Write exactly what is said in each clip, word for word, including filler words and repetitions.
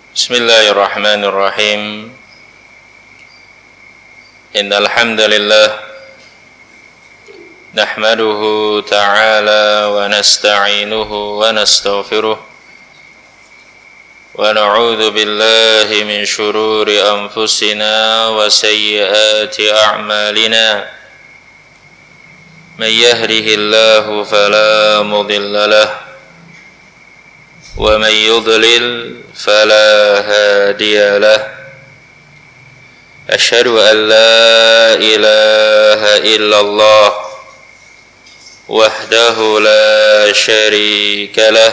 Bismillahirrahmanirrahim. Innal hamdalillah nahmaduhu ta'ala wa nasta'inuhu wa nastaghfiruh wa na'udzu billahi min shururi anfusina wa sayyiati a'malina. Man yahdihillahu fala mudilla lahu wa man yudlil fala hadiya lahu. Asyhadu an la ilaha illallah wahdahu la syarika lah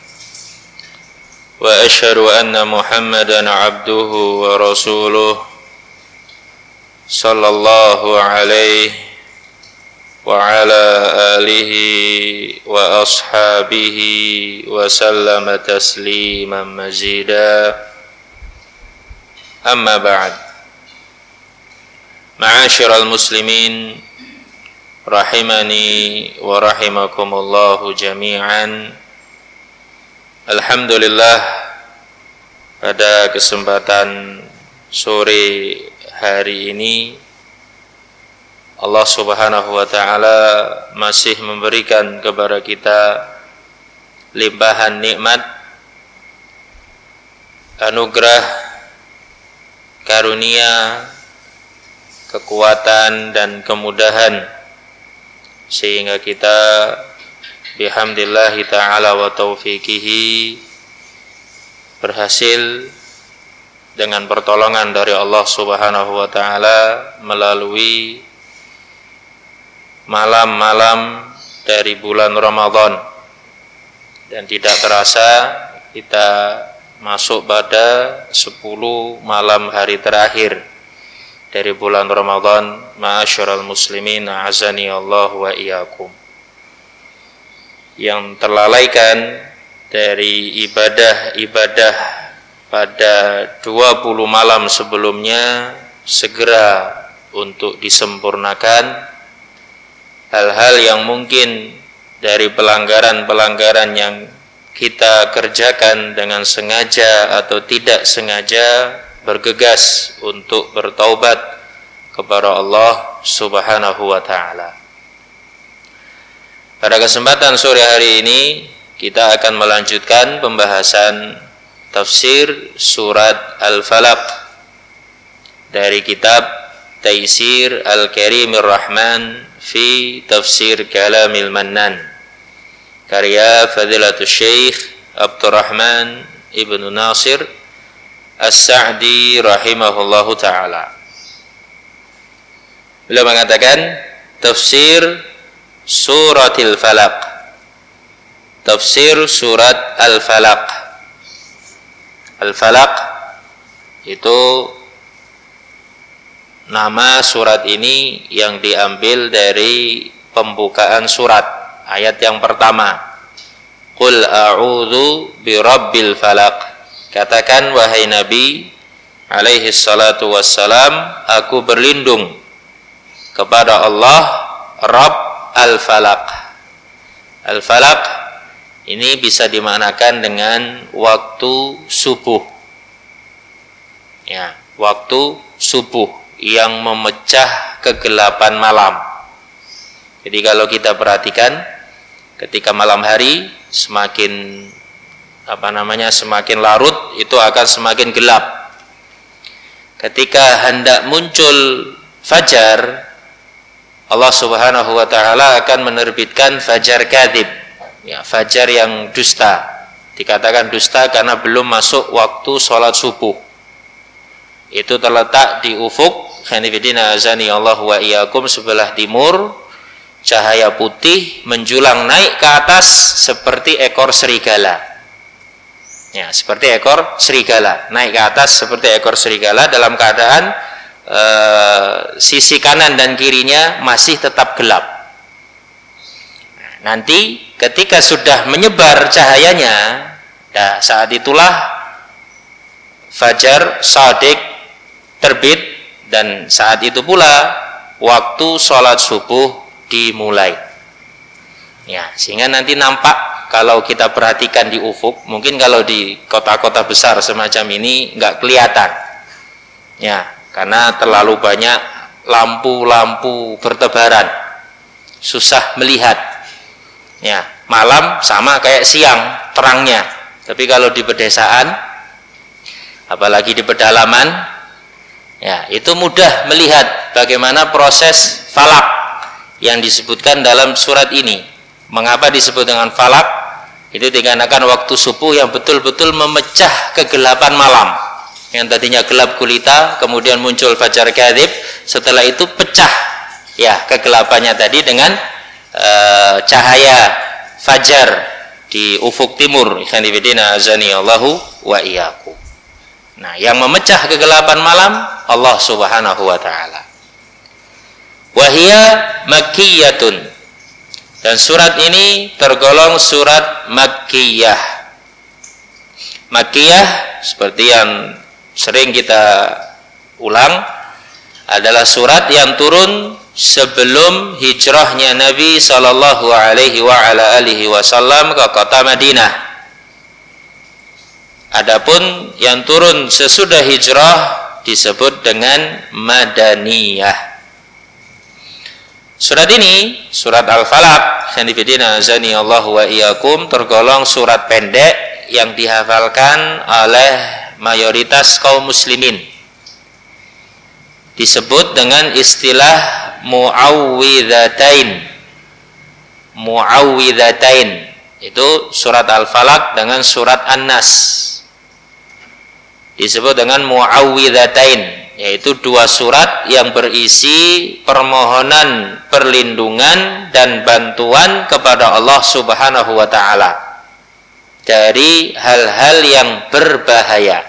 wa asyhadu anna Muhammadan abduhu wa rasuluh sallallahu alaihi wa ala alihi wa ashabihi wa sallama tasliman mazida. Amma ba'd. Ma'asyiral muslimin rahimani wa rahimakumullahu jami'an. Alhamdulillah, pada kesempatan sore hari ini Allah Subhanahu wa ta'ala masih memberikan kepada kita limpahan nikmat, anugerah, karunia, kekuatan dan kemudahan, sehingga kita bihamdillahi ta'ala wa taufiqihi berhasil dengan pertolongan dari Allah Subhanahu wa ta'ala melalui malam-malam dari bulan Ramadan, dan tidak terasa kita masuk pada sepuluh malam hari terakhir dari bulan Ramadan. Ma'asyiral muslimin, a'azani Allah wa iyyakum. Yang terlalaikan dari ibadah-ibadah pada dua puluh malam sebelumnya segera untuk disempurnakan. Hal-hal yang mungkin dari pelanggaran-pelanggaran yang kita kerjakan dengan sengaja atau tidak sengaja, bergegas untuk bertaubat kepada Allah Subhanahu wa ta'ala. Pada kesempatan sore hari ini kita akan melanjutkan pembahasan tafsir surat Al-Falaq dari kitab Taisir Al-Karimir Rahman fi Tafsir Kalamil Mannan, karya Fadilatul Syekh Abdurrahman Ibnu Nasir As-Sa'di rahimahullahu ta'ala. Beliau mengatakan tafsir suratil Falaq, tafsir surat Al-Falaq. Al-Falaq itu nama surat ini yang diambil dari pembukaan surat, ayat yang pertama. Qul a'udzu birabbil falaq. Katakan wahai Nabi alaihi salatu wassalam, aku berlindung kepada Allah Rabb al-Falaq. Al-Falaq ini bisa dimaknakan dengan waktu subuh. Ya, waktu subuh yang memecah kegelapan malam. Jadi kalau kita perhatikan, ketika malam hari semakin apa namanya semakin larut, itu akan semakin gelap. Ketika hendak muncul fajar, Allah Subhanahu wa ta'ala akan menerbitkan fajar kadzib, ya, fajar yang dusta. Dikatakan dusta karena belum masuk waktu sholat subuh. Itu terletak di ufuk, khanifidina azani Allah wa iyyakum, sebelah timur, cahaya putih menjulang naik ke atas seperti ekor serigala. Ya, seperti ekor serigala, naik ke atas seperti ekor serigala dalam keadaan e, sisi kanan dan kirinya masih tetap gelap. Nanti ketika sudah menyebar cahayanya, ya, saat itulah fajar shadiq terbit, dan saat itu pula waktu sholat subuh dimulai. Ya, sehingga nanti nampak kalau kita perhatikan di ufuk, mungkin kalau di kota-kota besar semacam ini nggak kelihatan, ya, karena terlalu banyak lampu-lampu bertebaran, susah melihat. Ya, malam sama kayak siang terangnya, tapi kalau di pedesaan, apalagi di pedalaman, ya, itu mudah melihat bagaimana proses falak yang disebutkan dalam surat ini. Mengapa disebut dengan falak? Itu dikarenakan waktu subuh yang betul-betul memecah kegelapan malam. Yang tadinya gelap gulita, kemudian muncul fajar kadzib, setelah itu pecah ya kegelapannya tadi dengan uh, cahaya fajar di ufuk timur. Ikhwan fillah azani Allahu wa iyyakum. Nah, yang memecah kegelapan malam Allah Subhanahu wa taala. Wa hiya makkiyatun. Dan surat ini tergolong surat Makkiyah. Makkiyah seperti yang sering kita ulang adalah surat yang turun sebelum hijrahnya Nabi sallallahu alaihi wa ala alihi wasallam ke kota Madinah. Adapun yang turun sesudah hijrah disebut dengan Madaniyah. Surat ini, surat Al-Falaq, sanifidina azani Allah wa iyyakum, tergolong surat pendek yang dihafalkan oleh mayoritas kaum muslimin. Disebut dengan istilah mu'awwidhatain. Mu'awwidhatain itu surat Al-Falaq dengan surat An-Nas. Disebut dengan mu'awwidhatain, yaitu dua surat yang berisi permohonan perlindungan dan bantuan kepada Allah Subhanahu wa taala dari hal-hal yang berbahaya,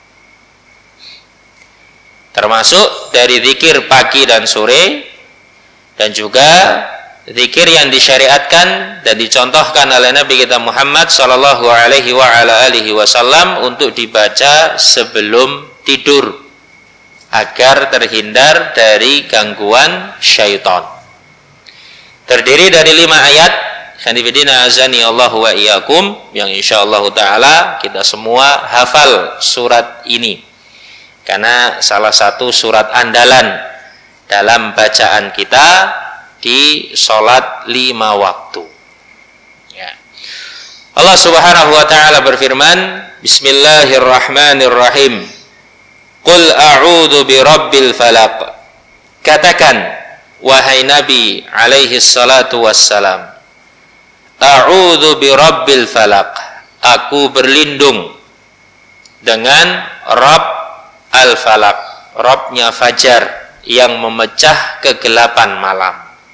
termasuk dari zikir pagi dan sore, dan juga zikir yang disyariatkan dan dicontohkan oleh Nabi kita Muhammad sallallahu alaihi wa ala alihi wasallam untuk dibaca sebelum tidur agar terhindar dari gangguan syaitan. Terdiri dari lima ayat, sanifidina azani Allah wa iyyakum, yang insyaallah taala kita semua hafal surat ini, karena salah satu surat andalan dalam bacaan kita di sholat lima waktu. Ya. Allah Subhanahu wa taala berfirman, Bismillahirrahmanirrahim. Qul a'udzu birabbil falaq. Katakan wahai Nabi alaihi salatu wassalam, a'udzu birabbil falaq, aku berlindung dengan Rabb al-falaq, Rabbnya fajar yang memecah kegelapan malam.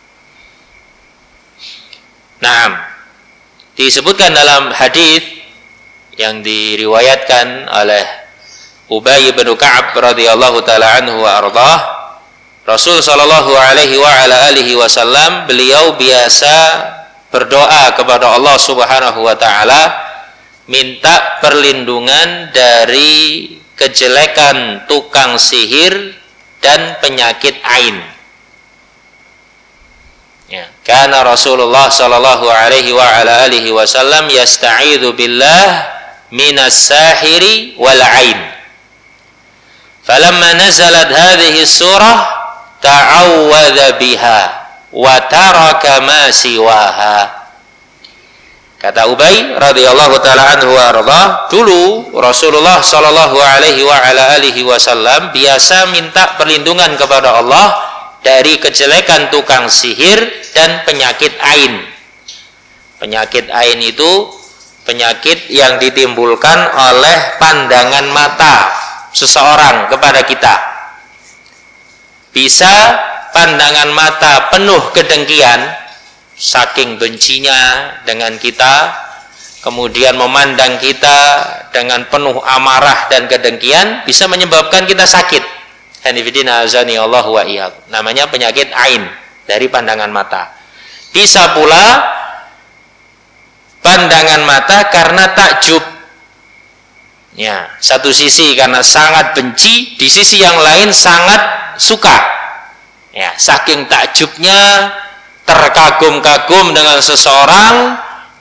Naam, disebutkan dalam hadis yang diriwayatkan oleh Ubay bin Ka'ab radhiyallahu taala anhu wa ardhah, Rasul sallallahu alaihi wa ala alihi wasallam beliau biasa berdoa kepada Allah Subhanahu wa taala minta perlindungan dari kejelekan tukang sihir dan penyakit ain. Ya, karena Rasulullah sallallahu alaihi wa ala alihi wasallam yasta'idzu billah minas sahiri wal ain. Falamma nazalat hadhihi surah ta'awwadha biha wa taraka ma siwaha. Kata Ubay radhiyallahu taala anhu wa ardhah, dulu Rasulullah sallallahu alaihi wa ala alihi wasallam biasa minta perlindungan kepada Allah dari kejelekan tukang sihir dan penyakit ain. Penyakit ain itu penyakit yang ditimbulkan oleh pandangan mata seseorang kepada kita. Bisa pandangan mata penuh kedengkian, saking bencinya dengan kita, kemudian memandang kita dengan penuh amarah dan kedengkian, bisa menyebabkan kita sakit. Hanifidina azani Allah wa iyyakum. Namanya penyakit ain, dari pandangan mata. Bisa pula pandangan mata karena takjub. Ya, satu sisi karena sangat benci, di sisi yang lain sangat suka. Ya, saking takjubnya, terkagum-kagum dengan seseorang,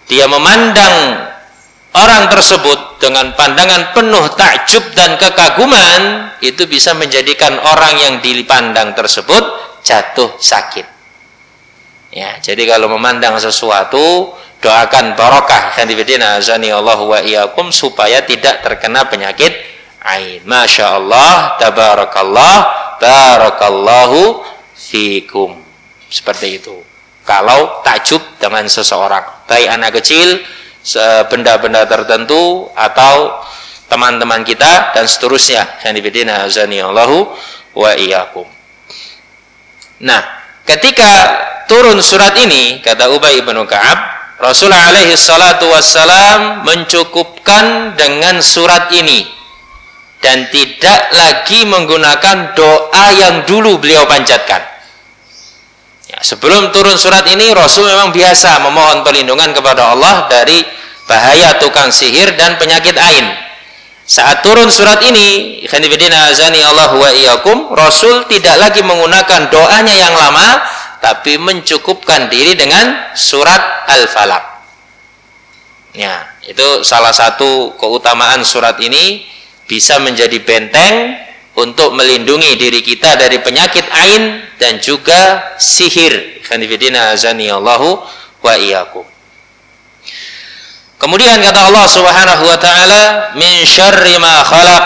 dia memandang orang tersebut dengan pandangan penuh takjub dan kekaguman, itu bisa menjadikan orang yang dipandang tersebut jatuh sakit. Ya, jadi kalau memandang sesuatu, doakan barokah khanifidina azani Allah wa iyyakum supaya tidak terkena penyakit ain. Masya Allah, tabarakallah, barakallahu fikum. Seperti itu. Kalau takjub dengan seseorang, baik anak kecil, benda-benda tertentu, atau teman-teman kita dan seterusnya. Khanifidina azani Allah wa iyyakum. Nah, ketika turun surat ini, kata Ubay bin Ka'ab, Rasulullah alaihi salatu wassalam mencukupkan dengan surat ini dan tidak lagi menggunakan doa yang dulu beliau panjatkan. Ya, sebelum turun surat ini, Rasul memang biasa memohon perlindungan kepada Allah dari bahaya tukang sihir dan penyakit ain. Saat turun surat ini, khanifidina azani Allah wa iyyakum, Rasul tidak lagi menggunakan doanya yang lama, tapi mencukupkan diri dengan surat Al-Falaq. Ya, itu salah satu keutamaan surat ini, bisa menjadi benteng untuk melindungi diri kita dari penyakit ain dan juga sihir. Khanifidina azani Allahu wa iyyakum. Kemudian kata Allah Subhanahu wa taala, min syarri ma khalaq.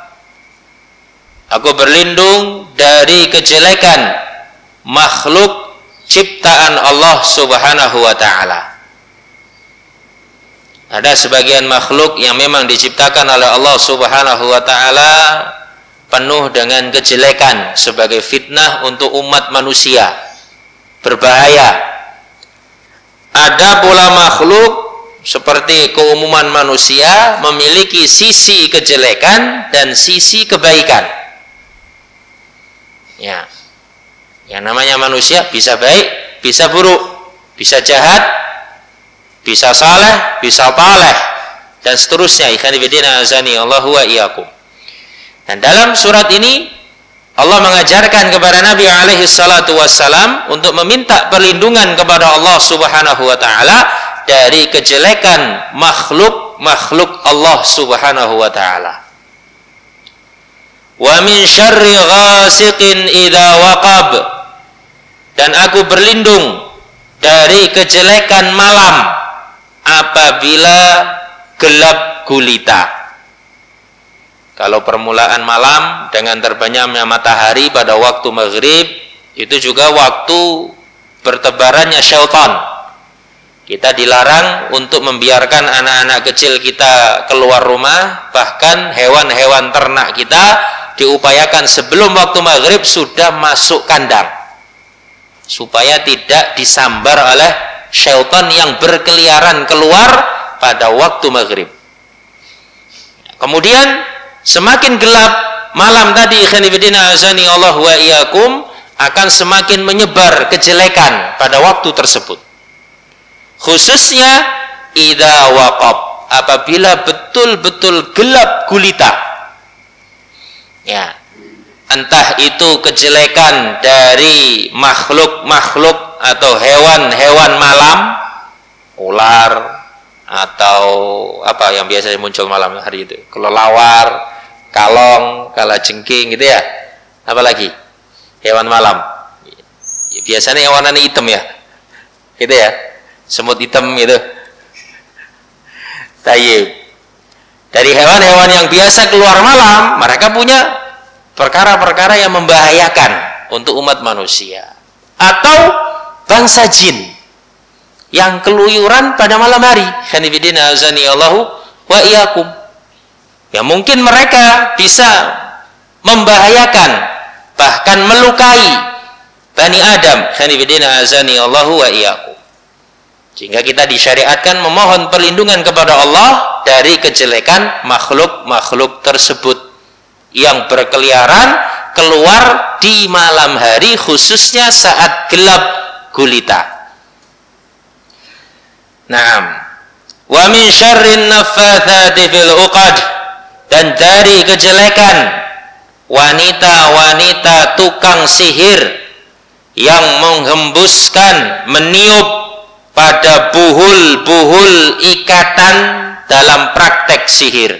Aku berlindung dari kejelekan makhluk ciptaan Allah Subhanahu wa taala. Ada sebagian makhluk yang memang diciptakan oleh Allah Subhanahu wa taala penuh dengan kejelekan sebagai fitnah untuk umat manusia, berbahaya. Ada pula makhluk seperti keumuman manusia memiliki sisi kejelekan dan sisi kebaikan. Ya. Yang namanya manusia bisa baik, bisa buruk, bisa jahat, bisa saleh, bisa taleh, dan seterusnya. Ikhwanifidina azani Allahu wa iyyakum. Dan dalam surat ini Allah mengajarkan kepada Nabi alaihi salatu wassalam untuk meminta perlindungan kepada Allah Subhanahu wa taala dari kejelekan makhluk-makhluk Allah Subhanahu wa taala. Wa min syarri ghasiqin idza waqab. Dan aku berlindung dari kejelekan malam apabila gelap gulita. Kalau permulaan malam dengan terbenamnya matahari pada waktu maghrib, itu juga waktu bertebarannya syaitan. Kita dilarang untuk membiarkan anak-anak kecil kita keluar rumah, bahkan hewan-hewan ternak kita diupayakan sebelum waktu maghrib sudah masuk kandang, supaya tidak disambar oleh syaitan yang berkeliaran keluar pada waktu maghrib. Kemudian semakin gelap malam tadi, khanifidina azani Allah wa iyyakum, akan semakin menyebar kejelekan pada waktu tersebut. Khususnya idza waqab, apabila betul-betul gelap gulita. Ya. Entah itu kejelekan dari makhluk-makhluk atau hewan-hewan malam, ular atau apa yang biasanya muncul malam hari itu, kelelawar, kalong, kalajengking gitu ya. Apalagi hewan malam. Biasanya warnanya hitam ya. Gitu ya. Semut hitam gitu. Tayyib. Dari hewan-hewan yang biasa keluar malam, mereka punya perkara-perkara yang membahayakan untuk umat manusia. Atau bangsa jin yang keluyuran pada malam hari. Khanifidina azani Allahu wa iyyakum. Ya, mungkin mereka bisa membahayakan, bahkan melukai Bani Adam. Khanifidina azani Allahu wa iyyakum. Sehingga kita disyariatkan memohon perlindungan kepada Allah dari kejelekan makhluk-makhluk tersebut yang berkeliaran keluar di malam hari, khususnya saat gelap gulita. Naam. Wa min syarrin naffatsati fil uqad, dan dari kejelekan wanita-wanita tukang sihir yang menghembuskan, meniup pada buhul-buhul ikatan dalam praktek sihir.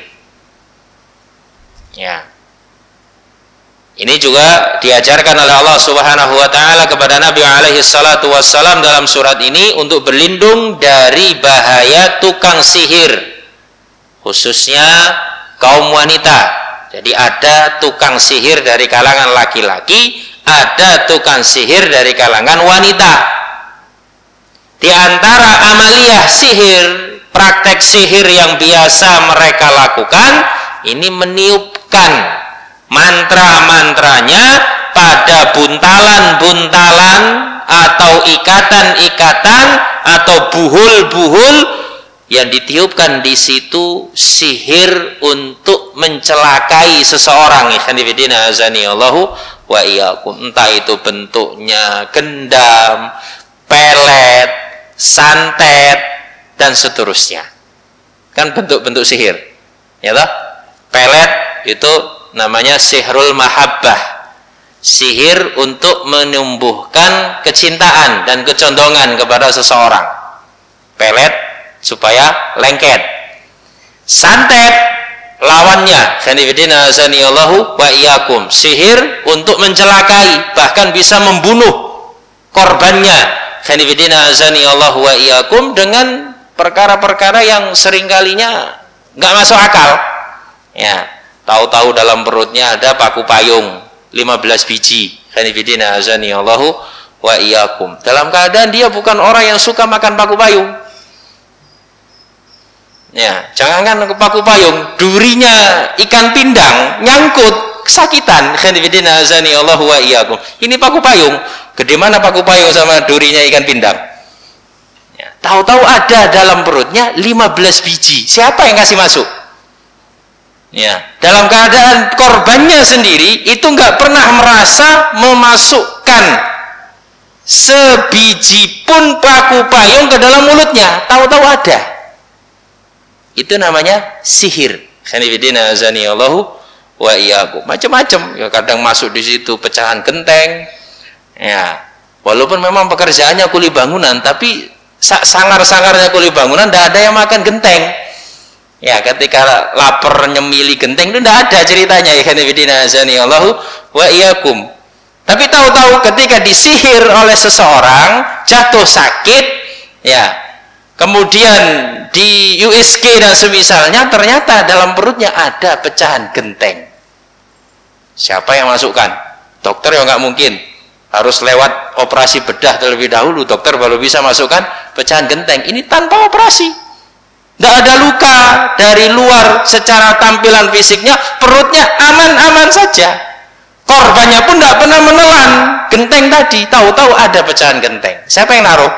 Ya. Ini juga diajarkan oleh Allah Subhanahu wa taala kepada Nabi alaihi salatu wassalam dalam surat ini untuk berlindung dari bahaya tukang sihir, khususnya kaum wanita. Jadi ada tukang sihir dari kalangan laki-laki, ada tukang sihir dari kalangan wanita. Di antara amaliyah sihir, praktek sihir yang biasa mereka lakukan, ini meniupkan mantra-mantranya pada buntalan-buntalan atau ikatan-ikatan atau buhul-buhul yang ditiupkan di situ sihir untuk mencelakai seseorang. Ikhwanifidina azani Allahu wa iyyakum. Entah itu bentuknya gendam, pelet, santet dan seterusnya. Kan bentuk-bentuk sihir. Ya toh? Pelet itu namanya sihrul mahabbah, sihir untuk menumbuhkan kecintaan dan kecondongan kepada seseorang. Pelet supaya lengket. Santet lawannya, khanifidina azanillahu wa iyyakum, sihir untuk mencelakai, bahkan bisa membunuh korbannya, khanifidina azanillahu wa iyyakum, dengan perkara-perkara yang seringkalinya nggak masuk akal. Ya, tahu-tahu dalam perutnya ada paku payung lima belas biji. Khanifidina azani Allahu wa iyyakum. Dalam keadaan dia bukan orang yang suka makan paku payung. Ya, jangankan paku payung, durinya ikan pindang nyangkut, kesakitan. Khanifidina azani Allahu wa iyyakum. Ini paku payung. Gede mana paku payung sama durinya ikan pindang? Ya, tahu-tahu ada dalam perutnya lima belas biji. Siapa yang kasih masuk? Ya, dalam keadaan korbannya sendiri itu nggak pernah merasa memasukkan sebiji pun paku payung ke dalam mulutnya, tahu-tahu ada. Itu namanya sihir. Khanifidina azani Allahu wa iyyakum. Macam-macam. Ya, kadang masuk di situ pecahan genteng. Ya, walaupun memang pekerjaannya kuli bangunan, tapi sangar-sangarnya kuli bangunan tidak ada yang makan genteng. Ya, ketika lapar nyemili genteng itu tidak ada ceritanya. Ikhwanifidina azani Allahu wa iyyakum. Tapi tahu-tahu ketika disihir oleh seseorang jatuh sakit, ya, kemudian di U S G dan semisalnya, ternyata dalam perutnya ada pecahan genteng. Siapa yang masukkan? Dokter ya nggak mungkin. Harus lewat operasi bedah terlebih dahulu, dokter baru bisa masukkan pecahan genteng. Ini tanpa operasi. Tidak ada luka dari luar secara tampilan fisiknya, perutnya aman-aman saja. Korbannya pun tidak pernah menelan genteng tadi, tahu-tahu ada pecahan genteng. Siapa yang naruh?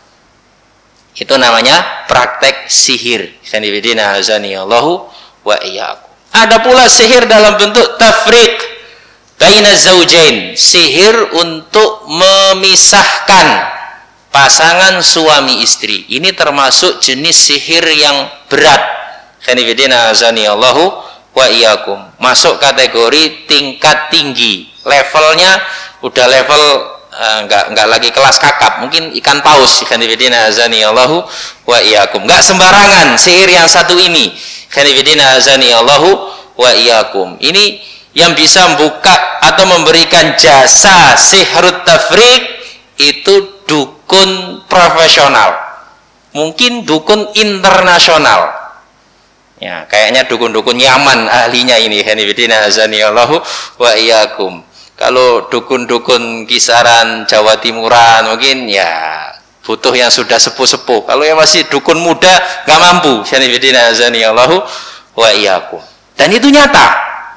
Itu namanya praktek sihir. Khanifidina azani Allahu wa iyyakum. Ada pula sihir dalam bentuk tafriq baina zaujain, sihir untuk memisahkan pasangan suami istri. Ini termasuk jenis sihir yang berat. Khanifidina azani Allahu wa iyyakum. Masuk kategori tingkat tinggi. Levelnya udah level uh, enggak enggak lagi kelas kakap, mungkin ikan paus. Khanifidina azani Allahu wa iyyakum. Enggak sembarangan sihir yang satu ini. Khanifidina azani Allahu wa iyyakum. Ini yang bisa membuka atau memberikan jasa sihrut tafriq itu dukun profesional, mungkin dukun internasional. Ya, kayaknya dukun-dukun Yaman ahlinya ini. Khanifidina azani Allahu wa iyyakum. Kalau dukun-dukun kisaran Jawa Timuran mungkin ya butuh yang sudah sepuh-sepuh. Kalau yang masih dukun muda nggak mampu. Khanifidina azani Allahu wa iyyakum. Dan itu nyata.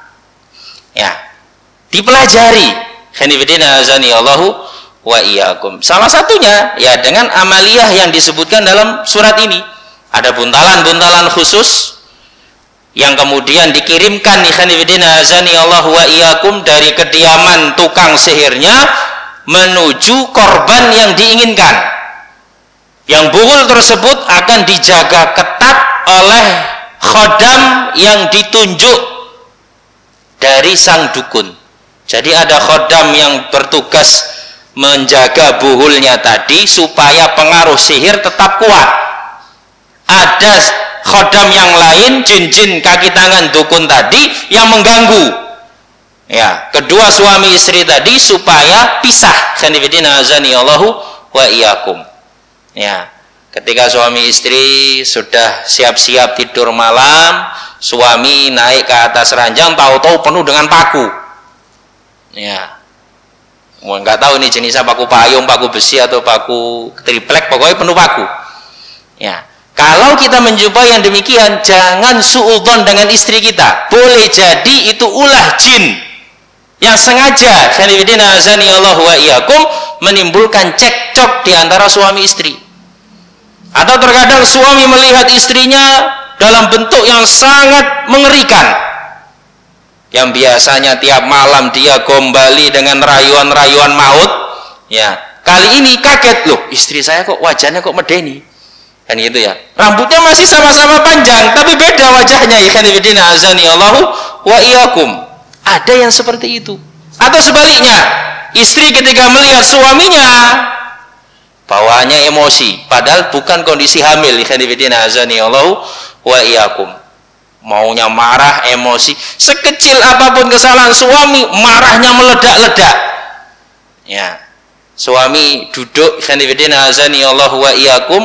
Ya, dipelajari. Khanifidina azani Allahu wa iyyakum. Salah satunya ya dengan amaliyah yang disebutkan dalam surat ini. Ada buntalan-buntalan khusus yang kemudian dikirimkan ikhwanifidina azani Allahu wa iyyakum dari kediaman tukang sihirnya menuju korban yang diinginkan. Yang buhul tersebut akan dijaga ketat oleh khodam yang ditunjuk dari sang dukun. Jadi ada khodam yang bertugas menjaga buhulnya tadi supaya pengaruh sihir tetap kuat. Ada khodam yang lain, jin-jin kaki tangan dukun tadi yang mengganggu. Ya, kedua suami istri tadi supaya pisah. Sanibidina azani Allahu wa iyyakum. Ya, ketika suami istri sudah siap-siap tidur malam, suami naik ke atas ranjang, tahu-tahu penuh dengan paku. Ya, nggak tahu ini jenisnya paku payung, paku besi atau paku triplek, pokoknya penuh paku. Ya, kalau kita menjumpai yang demikian, jangan suudzon dengan istri kita. Boleh jadi itu ulah jin yang sengaja, sanibidina azani Allah wa iyyakum, menimbulkan cekcok di antara suami istri. Atau terkadang suami melihat istrinya dalam bentuk yang sangat mengerikan, yang biasanya tiap malam dia gombali dengan rayuan-rayuan maut. Ya, kali ini kaget, loh istri saya kok wajahnya kok medeni, kan gitu ya. Rambutnya masih sama-sama panjang tapi beda wajahnya. Ikhwanifidina azani Allahu wa iyyakum. Ada yang seperti itu. Atau sebaliknya, istri ketika melihat suaminya bawaannya emosi, padahal bukan kondisi hamil. Ikhwanifidina azani Allahu wa iyyakum. Maunya marah, emosi, sekecil apapun kesalahan suami, marahnya meledak-ledak. Ya, suami duduk, khanifidina azani Allah wa iyyakum,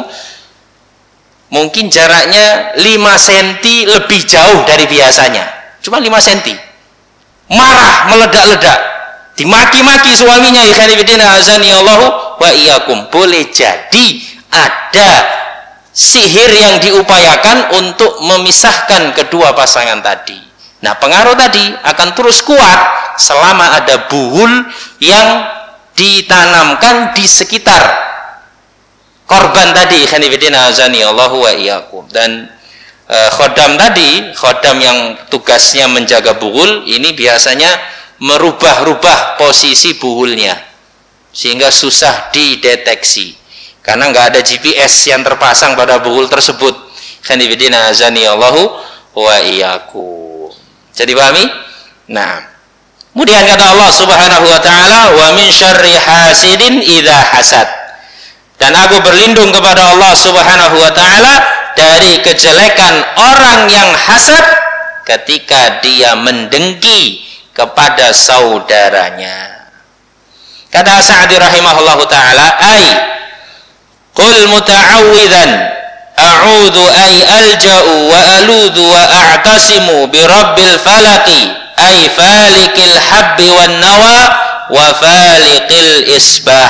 mungkin jaraknya lima sentimeter lebih jauh dari biasanya, cuma lima sentimeter, marah, meledak-ledak, dimaki-maki suaminya, khanifidina azani Allah wa iyyakum. Boleh jadi ada sihir yang diupayakan untuk memisahkan kedua pasangan tadi. Nah, pengaruh tadi akan terus kuat selama ada buhul yang ditanamkan di sekitar korban tadi. Khanifidina azani Allahu wa iyyakum. Dan e, khodam tadi, khodam yang tugasnya menjaga buhul, ini biasanya merubah-rubah posisi buhulnya sehingga susah dideteksi. Karena nggak ada G P S yang terpasang pada buhul tersebut. Khanifidina azani Allahu wa iyyakum. Jadi pahami? Nah, kemudian kata Allah Subhanahu wa taala, wa min syarri hasidin idza hasad. Dan aku berlindung kepada Allah Subhanahu wa taala dari kejelekan orang yang hasad ketika dia mendengki kepada saudaranya. Kata Sa'di rahimahullahu taala, ai qul muta'awwidzan a'udzu ay alja'u wa aludzu wa a'tasimu bi rabbil falaqi ay falikil habbi wan nawa wa falikil isbah.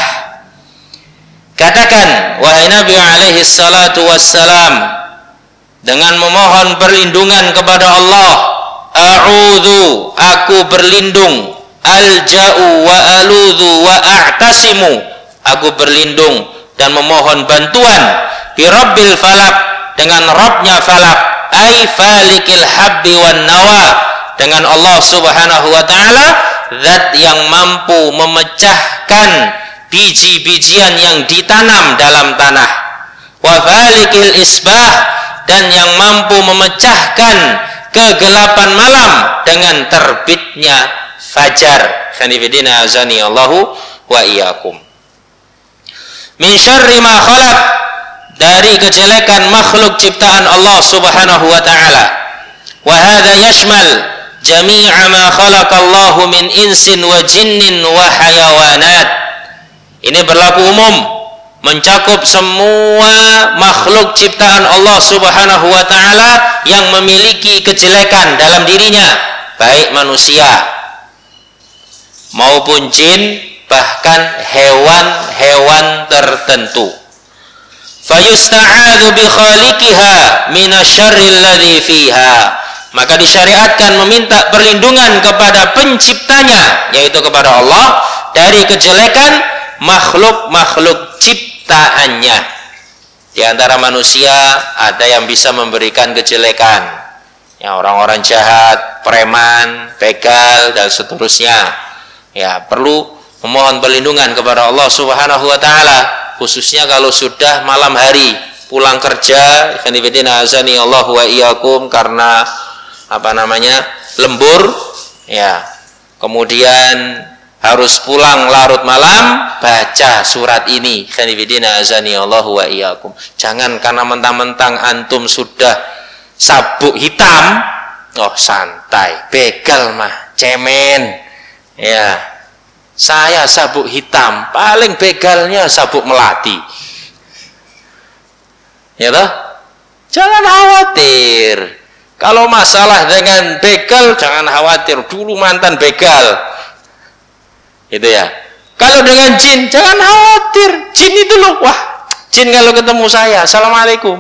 Katakan wahai Nabi alaihi salatu wassalam, dengan memohon perlindungan kepada Allah, a'udzu, aku berlindung, alja'u wa aludzu wa a'tasimu, aku berlindung dan memohon bantuan bi rabbil falak, dengan Rabbnya falak, ay falikil habbi wan nawa, dengan Allah Subhanahu wa taala, zat yang mampu memecahkan biji-bijian yang ditanam dalam tanah, wa falikil isbah, dan yang mampu memecahkan kegelapan malam dengan terbitnya fajar. Khanifidina azani Allahu wa iyyakum. Min syarri ma khalaq, dari kejelekan makhluk ciptaan Allah Subhanahu wa taala. Wa hadza yashmal jami'a ma khalaqallahu min insin wa jinnin wa hayawanat. Ini berlaku umum, mencakup semua makhluk ciptaan Allah Subhanahu wa taala yang memiliki kejelekan dalam dirinya, baik manusia maupun jin, bahkan hewan-hewan tertentu. Fayusta'adzu bi khaliqiha minasyarril ladzi fiha, maka disyariatkan meminta perlindungan kepada penciptanya, yaitu kepada Allah, dari kejelekan makhluk-makhluk ciptaannya. Di antara manusia ada yang bisa memberikan kejelekan, ya, orang-orang jahat, preman, begal dan seterusnya. Ya, perlu memohon perlindungan kepada Allah Subhanahu wa taala, khususnya kalau sudah malam hari pulang kerja, khanifidina azani Allah wa iyyakum, karena apa namanya? lembur, ya. Kemudian harus pulang larut malam, baca surat ini. Khanifidina azani Allah wa iyyakum. Jangan karena mentang-mentang antum sudah sabuk hitam, oh santai, begal mah, cemen. Ya, saya sabuk hitam, paling begalnya sabuk melati. Ya toh? Jangan khawatir. Kalau masalah dengan begal, jangan khawatir. Dulu mantan begal. Gitu ya. Kalau dengan jin, jangan khawatir. Jin itu loh, wah, jin kalau ketemu saya, assalamualaikum.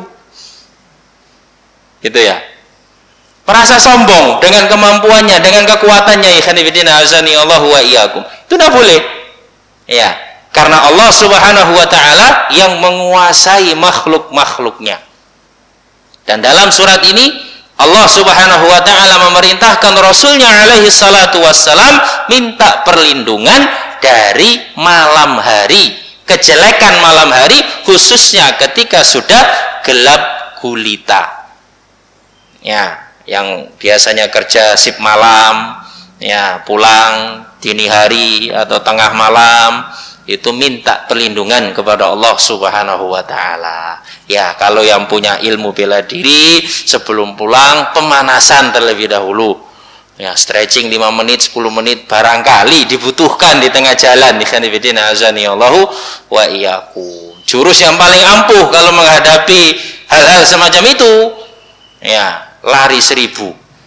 Gitu ya. Merasa sombong dengan kemampuannya, dengan kekuatannya. Ikhwanifidina azani Allah wa iyyakum. Itu tidak boleh. Ya, karena Allah Subhanahu wa taala yang menguasai makhluk-makhluknya. Dan dalam surat ini Allah Subhanahu wa taala memerintahkan Rasulnya alaihi salatu wassalam minta perlindungan dari malam hari, kejelekan malam hari, khususnya ketika sudah gelap gulita. Ya, yang biasanya kerja shift malam, ya pulang dini hari atau tengah malam, itu minta perlindungan kepada Allah Subhanahu wa taala. Ya, kalau yang punya ilmu bela diri sebelum pulang pemanasan terlebih dahulu. Ya, stretching lima menit, sepuluh menit barangkali dibutuhkan di tengah jalan. Ikhwanifidina azani Allahu wa iyyakum. Jurus yang paling ampuh kalau menghadapi hal-hal semacam itu, ya, lari seribu.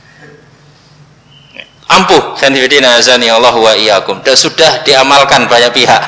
Ampuh, khanifidina azani Allah wa iyyakum. Dan sudah diamalkan banyak pihak.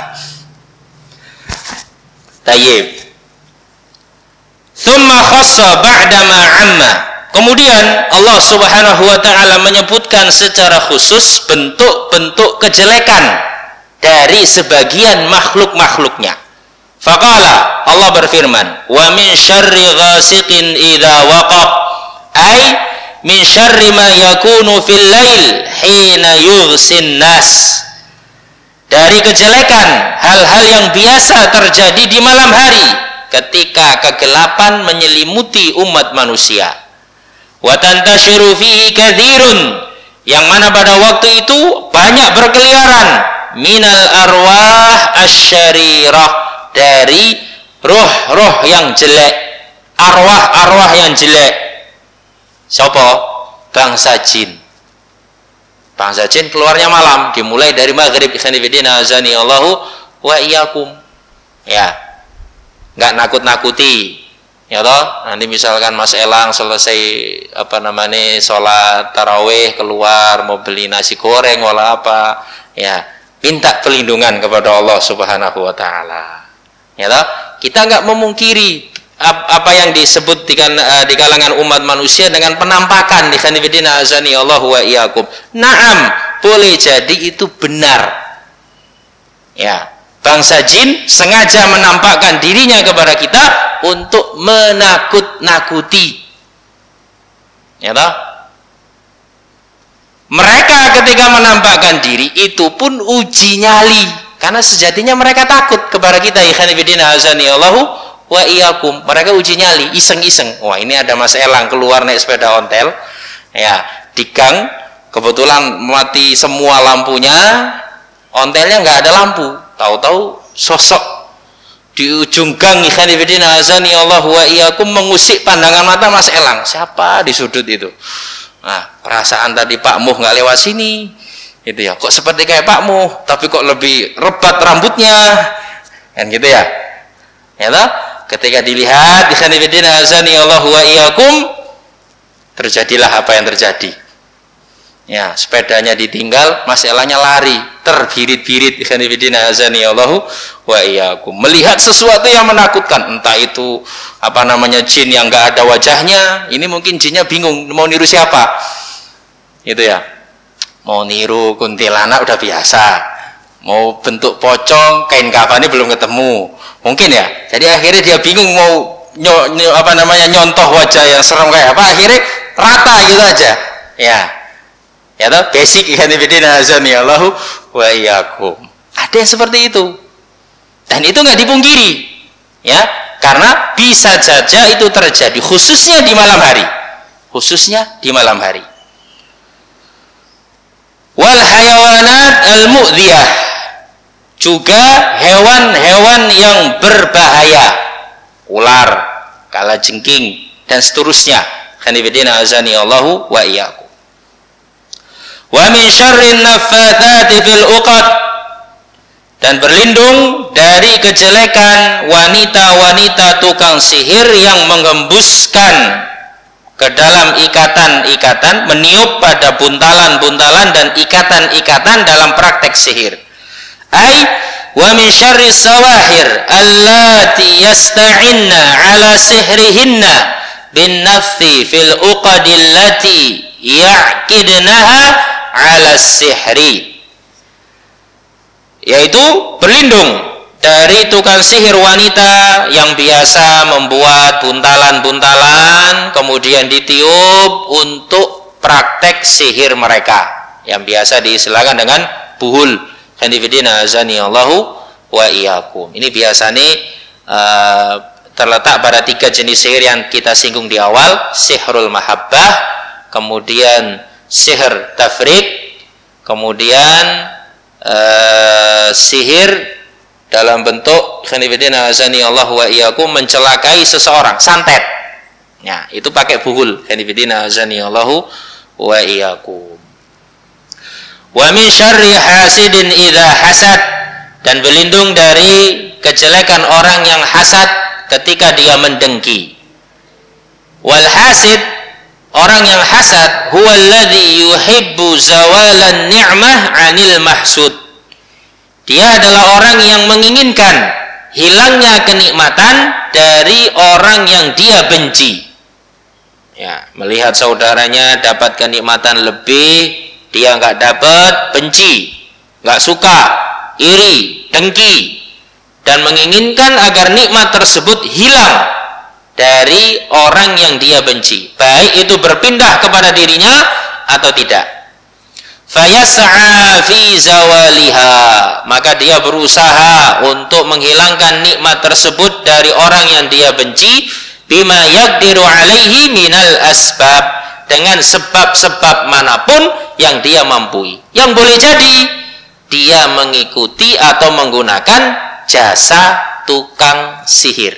Tayyib. Tsumma khassa ba'da ma 'amma. Kemudian Allah Subhanahu wa taala menyebutkan secara khusus bentuk-bentuk kejelekan dari sebagian makhluk-makhluknya. Faqala, Allah berfirman, "Wa min syarri ghasiqin idza waqab." Ai min syarri ma yakunu fil lail hina yughsin nas. Dari kejelekan hal-hal yang biasa terjadi di malam hari ketika kegelapan menyelimuti umat manusia. Wa tantashiru fihi katsirun, yang mana pada waktu itu banyak berkeliaran minal arwah asyarirah, dari roh-roh yang jelek, arwah-arwah yang jelek. Siapa? Bangsa jin. Bangsa jin keluarnya malam, dimulai dari maghrib. Ikhwanifidina azani Allahu wa iyyakum. Ya, nggak nakut-nakuti. Ya toh, nanti misalkan Mas Elang selesai apa namanya sholat tarawih keluar mau beli nasi goreng wala apa, ya minta perlindungan kepada Allah Subhanahu wa taala. Ya toh, kita nggak memungkiri apa yang disebut di, di kalangan umat manusia dengan penampakan. Di khanifidina azani Allah wa iyyakum. Naam, boleh jadi itu benar. Ya, bangsa jin sengaja menampakkan dirinya kepada kita untuk menakut-nakuti. Ya toh? Mereka ketika menampakkan diri itu pun uji nyali, karena sejatinya mereka takut kepada kita. Khanifidina azani Allahu wa iyyakum. Mereka uji nyali, iseng-iseng. Wah, ini ada Mas Elang keluar naik sepeda ontel, ya di gang, kebetulan mati semua lampunya, ontelnya nggak ada lampu. Tahu-tahu sosok di ujung gang, ikhwanifidina azani Allah wa iyyakum, mengusik pandangan mata Mas Elang. Siapa di sudut itu? Nah, perasaan tadi Pak Muh nggak lewat sini, gitu ya. Kok seperti kayak Pak Muh, tapi kok lebih rebat rambutnya, kan gitu ya? Ya toh? Ketika dilihat, ikhwanifidina azani Allah wa iyyakum, terjadilah apa yang terjadi. Ya, sepedanya ditinggal, Mas Elanya lari, terbirit-birit, ikhwanifidina azani Allah wa iyyakum. Melihat sesuatu yang menakutkan, entah itu apa namanya jin yang enggak ada wajahnya, ini mungkin jinnya bingung mau niru siapa. Gitu ya. Mau niru kuntilanak udah biasa. Mau bentuk pocong, kain kafani belum ketemu. Mungkin ya. Jadi akhirnya dia bingung mau nyo, nyo, apa namanya nyontoh wajah yang serem kayak apa, akhirnya rata gitu aja. Ya. Ya toh, basic ikhwanifidina azani Allahu wa iyyakum. Ada yang seperti itu. Dan itu enggak dipungkiri. Ya, karena bisa saja itu terjadi khususnya di malam hari. Khususnya di malam hari. Wal hayawan hayawanat al-mu'dhiyah, juga hewan-hewan yang berbahaya, ular, kalajengking dan seterusnya. Khanifidina azani Allahu wa iyyakum. Wa min syarrin naffatsati fil uqad, dan berlindung dari kejelekan wanita-wanita tukang sihir yang menggembuskan ke dalam ikatan-ikatan, meniup pada buntalan-buntalan dan ikatan-ikatan dalam praktek sihir. Ai wa min syarri sawahir allati yasta'inna ala sihrihinna bin nafthi fil uqadillati ya'kidnaha ala sihri, yaitu berlindung dari tukang sihir wanita yang biasa membuat buntalan-buntalan kemudian ditiup untuk praktek sihir mereka yang biasa diistilahkan dengan buhul. Khanifidina azani Allahu wa iyyakum. Ini biasanya uh, terletak pada tiga jenis sihir yang kita singgung di awal: sihrul mahabbah, kemudian sihir tafriq, kemudian uh, sihir dalam bentuk khanifidina azani Allah wa iyyakum mencelakai seseorang, santet. Ya, itu pakai buhul. Khanifidina azani Allah wa iyyakum. Wa min syarri hasidin idza hasad, dan berlindung dari kejelekan orang yang hasad ketika dia mendengki. Wal hasid, orang yang hasad, huwa alladhi yuhibbu zawalan ni'mah 'anil mahsud. Dia adalah orang yang menginginkan hilangnya kenikmatan dari orang yang dia benci. Ya, melihat saudaranya dapat kenikmatan lebih, dia nggak dapat, benci, nggak suka, iri, dengki, dan menginginkan agar nikmat tersebut hilang dari orang yang dia benci, baik itu berpindah kepada dirinya atau tidak. Fayas'a fi zawaliha, maka dia berusaha untuk menghilangkan nikmat tersebut dari orang yang dia benci, bima yaqdiru alaihi minal asbab, dengan sebab-sebab manapun yang dia mampu. Yang boleh jadi dia mengikuti atau menggunakan jasa tukang sihir.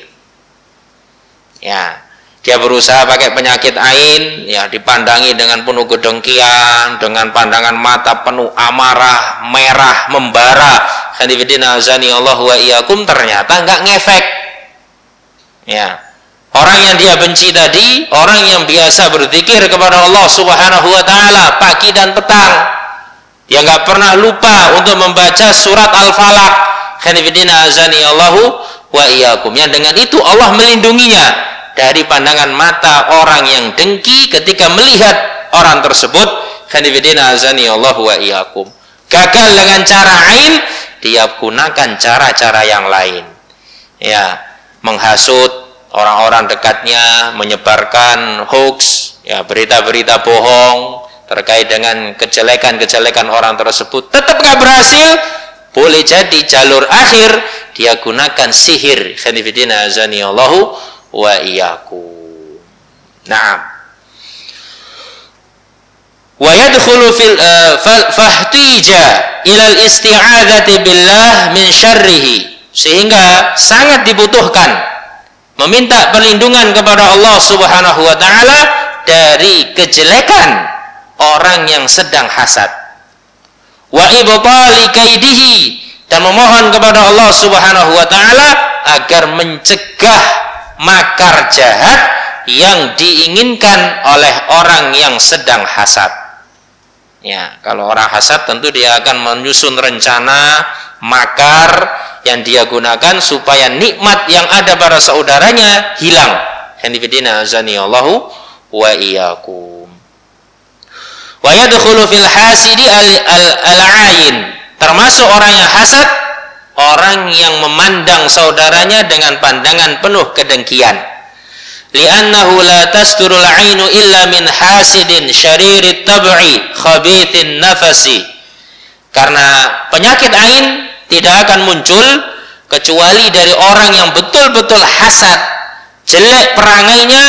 Ya, dia berusaha pakai penyakit ain, ya, dipandangi dengan penuh kedengkian, dengan pandangan mata penuh amarah, merah, membara. Khanifidina azani Allah wa iyyakum, ternyata enggak ngefek. Ya. Orang yang dia benci tadi, orang yang biasa berzikir kepada Allah Subhanahu wa taala pagi dan petang. Dia enggak pernah lupa untuk membaca surat Al-Falaq. Khanifidina azani Allah wa iyyakum. Yang dengan itu Allah melindunginya dari pandangan mata orang yang dengki ketika melihat orang tersebut. Khanifidina azani Allah wa iyyakum. Gagal dengan cara ain, dia gunakan cara-cara yang lain. Ya, menghasut orang-orang dekatnya, menyebarkan hoax, ya, berita-berita bohong terkait dengan kejelekan-kejelekan orang tersebut. Tetap nggak berhasil. Boleh jadi jalur akhir dia gunakan sihir. Khanifidina azani Allah wa iyyakum. Naam. Wa yadkhulu fil uh, fahtija ila al-isti'adzati billah min syarrihi, sehingga sangat dibutuhkan meminta perlindungan kepada Allah Subhanahu wa taala dari kejelekan orang yang sedang hasad. Wa ibtali kaidihi, dan memohon kepada Allah Subhanahu wa taala agar mencegah makar jahat yang diinginkan oleh orang yang sedang hasad. Ya, kalau orang hasad tentu dia akan menyusun rencana makar yang dia gunakan supaya nikmat yang ada pada saudaranya hilang. Khanifidina azani Allahu wa iyyakum. Wa yadkhulu fil hasidi al-ain, termasuk orang yang hasad, orang yang memandang saudaranya dengan pandangan penuh kedengkian. Li'annahu la tasdurul 'ainu illa min hasidin syaririt tab'i khabithin nafasi. Karena penyakit ain tidak akan muncul kecuali dari orang yang betul-betul hasad, jelek perangainya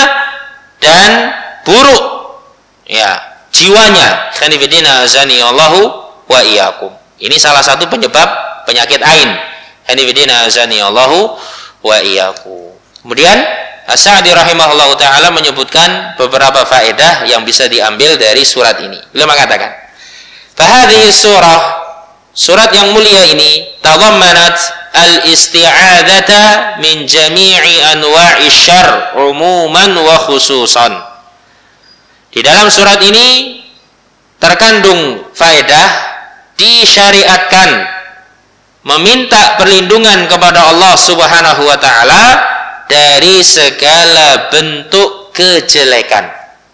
dan buruk ya jiwanya. Khanifidina azani Allahu wa iyyakum. Ini salah satu penyebab penyakit ain. Hanifidina azani Allahu wa iyyakum. Kemudian As-Sa'di rahimahullahu taala menyebutkan beberapa faedah yang bisa diambil dari surat ini. Beliau mengatakan, "Fahadhihi surah, surat yang mulia ini tadammanat al-isti'adzata min jami'i anwa'i syarr umuman wa khususan." Di dalam surat ini terkandung faedah disyariatkan meminta perlindungan kepada Allah Subhanahu wa taala dari segala bentuk kejelekan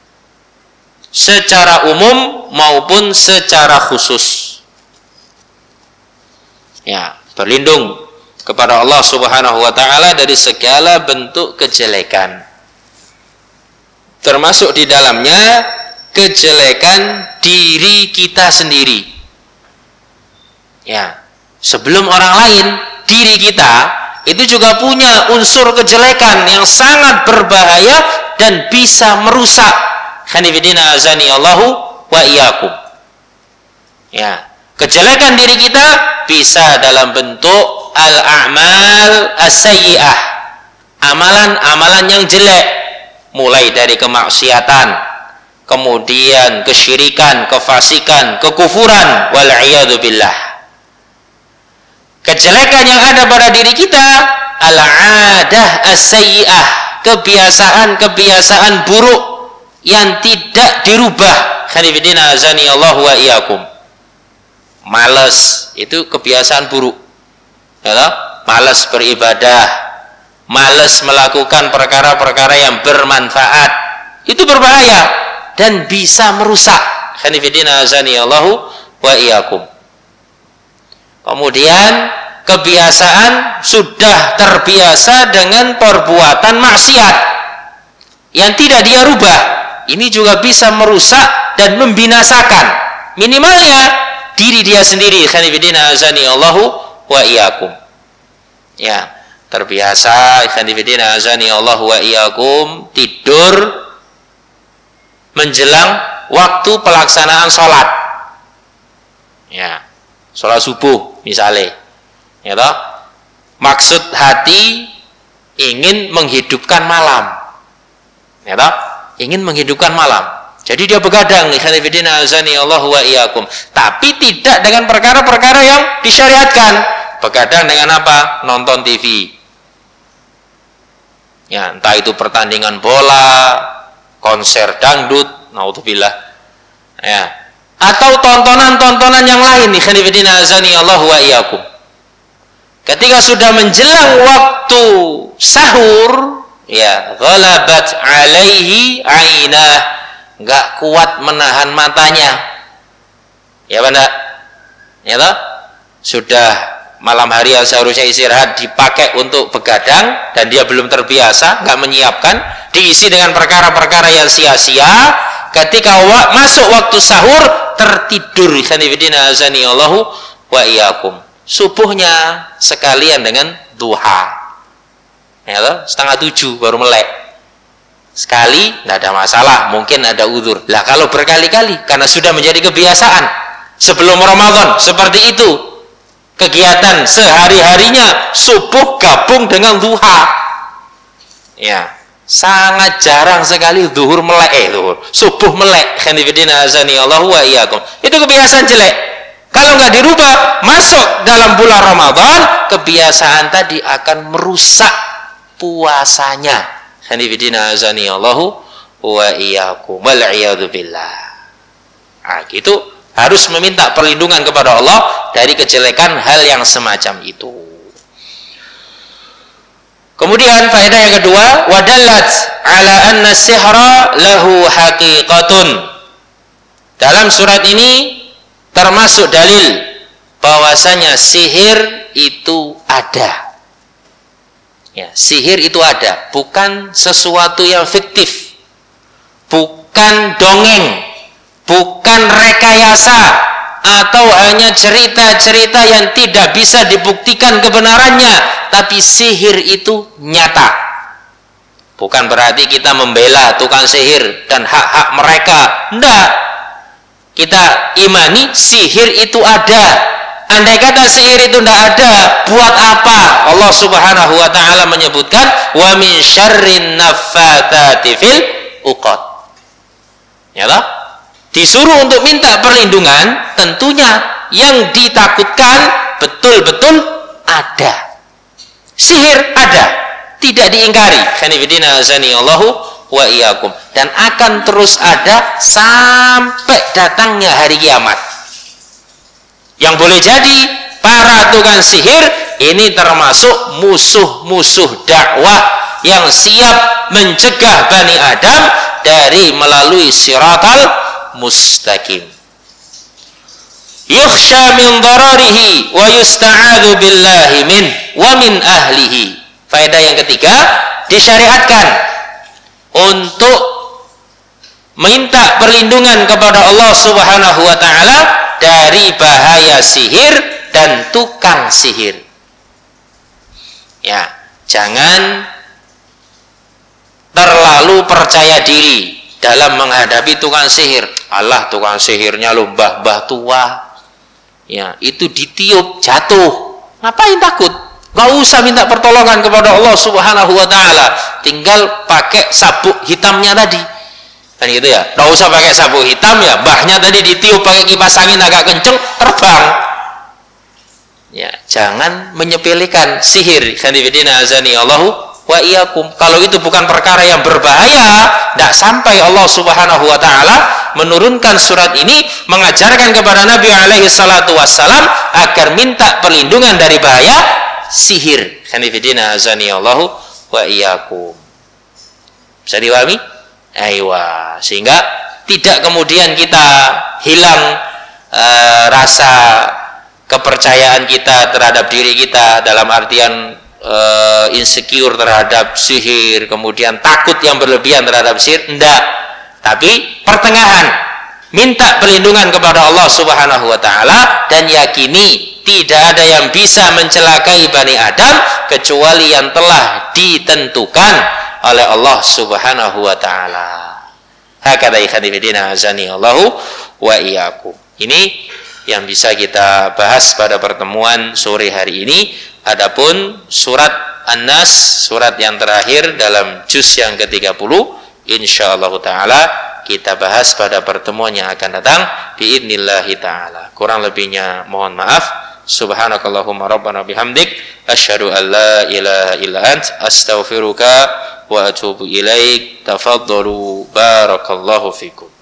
secara umum maupun secara khusus. Ya, berlindung kepada Allah Subhanahu wa taala dari segala bentuk kejelekan. Termasuk di dalamnya kejelekan diri kita sendiri. Ya, sebelum orang lain, diri kita itu juga punya unsur kejelekan yang sangat berbahaya dan bisa merusak. Hanifidina azani Allahu wa iyyakum. Ya, kejelekan diri kita bisa dalam bentuk al-a'mal as-sayyi'ah, amalan-amalan yang jelek, mulai dari kemaksiatan, kemudian kesyirikan, kefasikan, kekufuran, wal iyadu billah. Kejelekan yang ada pada diri kita, al-'adah as-sayyi'ah, kebiasaan-kebiasaan buruk yang tidak dirubah. Khanifidina azani Allah wa iyyakum. Malas, itu kebiasaan buruk. Ya, malas beribadah, malas melakukan perkara-perkara yang bermanfaat. Itu berbahaya dan bisa merusak. Khanifidina azani Allah wa iyyakum. Kemudian kebiasaan sudah terbiasa dengan perbuatan maksiat yang tidak dia rubah. Ini juga bisa merusak dan membinasakan. Minimalnya diri dia sendiri. Khanifidina azani Allahu wa iyyakum. Ya, terbiasa khanifidina azani Allahu wa iyyakum tidur menjelang waktu pelaksanaan sholat. Ya, sholat subuh misalnya, ya toh, maksud hati ingin menghidupkan malam, ya toh, ingin menghidupkan malam. Jadi dia begadang, ikhwanifidina azani Allah wa iyyakum, tapi tidak dengan perkara-perkara yang disyariatkan. Begadang dengan apa? Nonton T V. Ya, entah itu pertandingan bola, konser dangdut, naudzubillah. Ya, atau tontonan-tontonan yang lain, ikhwanifidina azani Allah wa iyyakum. Ketika sudah menjelang waktu sahur, ya, ghalabat alaihi ainah, enggak kuat menahan matanya. Ya benar. Ya toh? Sudah malam hari yang seharusnya istirahat dipakai untuk begadang dan dia belum terbiasa, enggak menyiapkan, diisi dengan perkara-perkara yang sia-sia. Ketika wa- masuk waktu sahur, tertidur. Khanifidina azani Allahu wa iyyakum. Subuhnya sekalian dengan duha. Ya toh? Setengah tujuh baru melek. Sekali tidak ada masalah, mungkin ada uzur. Lah kalau berkali-kali karena sudah menjadi kebiasaan sebelum Ramadan seperti itu, kegiatan sehari-harinya subuh gabung dengan duha. Ya, sangat jarang sekali zuhur melek, eh zuhur, subuh melek. Khanifidina azani Allahu wa iyyakum. Itu kebiasaan jelek. Kalau nggak dirubah, masuk dalam bulan Ramadan, kebiasaan tadi akan merusak puasanya. Hanifidina azani Allahu wa iyyakum wal iyadu billah. Nah, gitu harus meminta perlindungan kepada Allah dari kejelekan hal yang semacam itu. Kemudian faedah yang kedua, wadallat ala anna sihra lahu haqiqatun. Dalam surat ini termasuk dalil bahwasanya sihir itu ada. Ya, sihir itu ada, bukan sesuatu yang fiktif, bukan dongeng, bukan rekayasa, atau hanya cerita-cerita yang tidak bisa dibuktikan kebenarannya, tapi sihir itu nyata. Bukan berarti kita membela tukang sihir dan hak-hak mereka, enggak. kita imani sihir itu ada. Andai kata sihir itu tidak ada, buat apa Allah Subhanahu wa taala menyebutkan wa min syarrin naffatsati fil uqad. Ya toh? Disuruh untuk minta perlindungan, tentunya yang ditakutkan betul-betul ada. Sihir ada, tidak diingkari. Khanifidina azani Allahu wa iyyakum, dan akan terus ada sampai datangnya hari kiamat. Yang boleh jadi para tukang sihir ini termasuk musuh-musuh dakwah yang siap mencegah Bani Adam dari melalui siratal mustaqim. Yukhsha min dararihi wa yusta'adzu billahi min wa min ahlihi. Faedah yang ketiga, disyariatkan untuk minta perlindungan kepada Allah Subhanahu wa taala dari bahaya sihir dan tukang sihir. Ya, jangan terlalu percaya diri dalam menghadapi tukang sihir. Allah, tukang sihirnya lo mbah-mbah tua. Ya, itu ditiup jatuh. Ngapain takut? Gak usah minta pertolongan kepada Allah Subhanahu wa taala. Tinggal pakai sabuk hitamnya tadi. Kan gitu ya. Gak usah pakai sabuk hitam ya, mbahnya tadi ditiup pakai kipas angin agak kenceng, terbang. Ya, jangan menyepelekan sihir. Khanifidina azani Allahu wa iyyakum. Kalau itu bukan perkara yang berbahaya, tidak sampai Allah Subhanahu wa taala menurunkan surat ini mengajarkan kepada Nabi alaihi salatu wassalam agar minta perlindungan dari bahaya sihir. Khanifidina azani Allahu wa iyyakum. Bisa dipahami? Aywa, sehingga tidak kemudian kita hilang e, rasa kepercayaan kita terhadap diri kita, dalam artian e, insecure terhadap sihir, kemudian takut yang berlebihan terhadap sihir. Enggak, tapi pertengahan, minta perlindungan kepada Allah Subhanahu wa taala dan yakini tidak ada yang bisa mencelakai Bani Adam kecuali yang telah ditentukan oleh Allah Subhanahu wa taala. Hakadha ikhwanifidina azani Allahu wa iyyakum. Ini yang bisa kita bahas pada pertemuan sore hari ini. Adapun surat An-Nas, surat yang terakhir dalam juz yang ke tiga puluh, insyaallah taala kita bahas pada pertemuan yang akan datang biidznillah taala. Kurang lebihnya mohon maaf. Subhanakallahumma rabbana bihamdik asyhadu an la ilaha illa ant astaghfiruka wa atubu ilaik. Tafaddalu barakallahu fikum.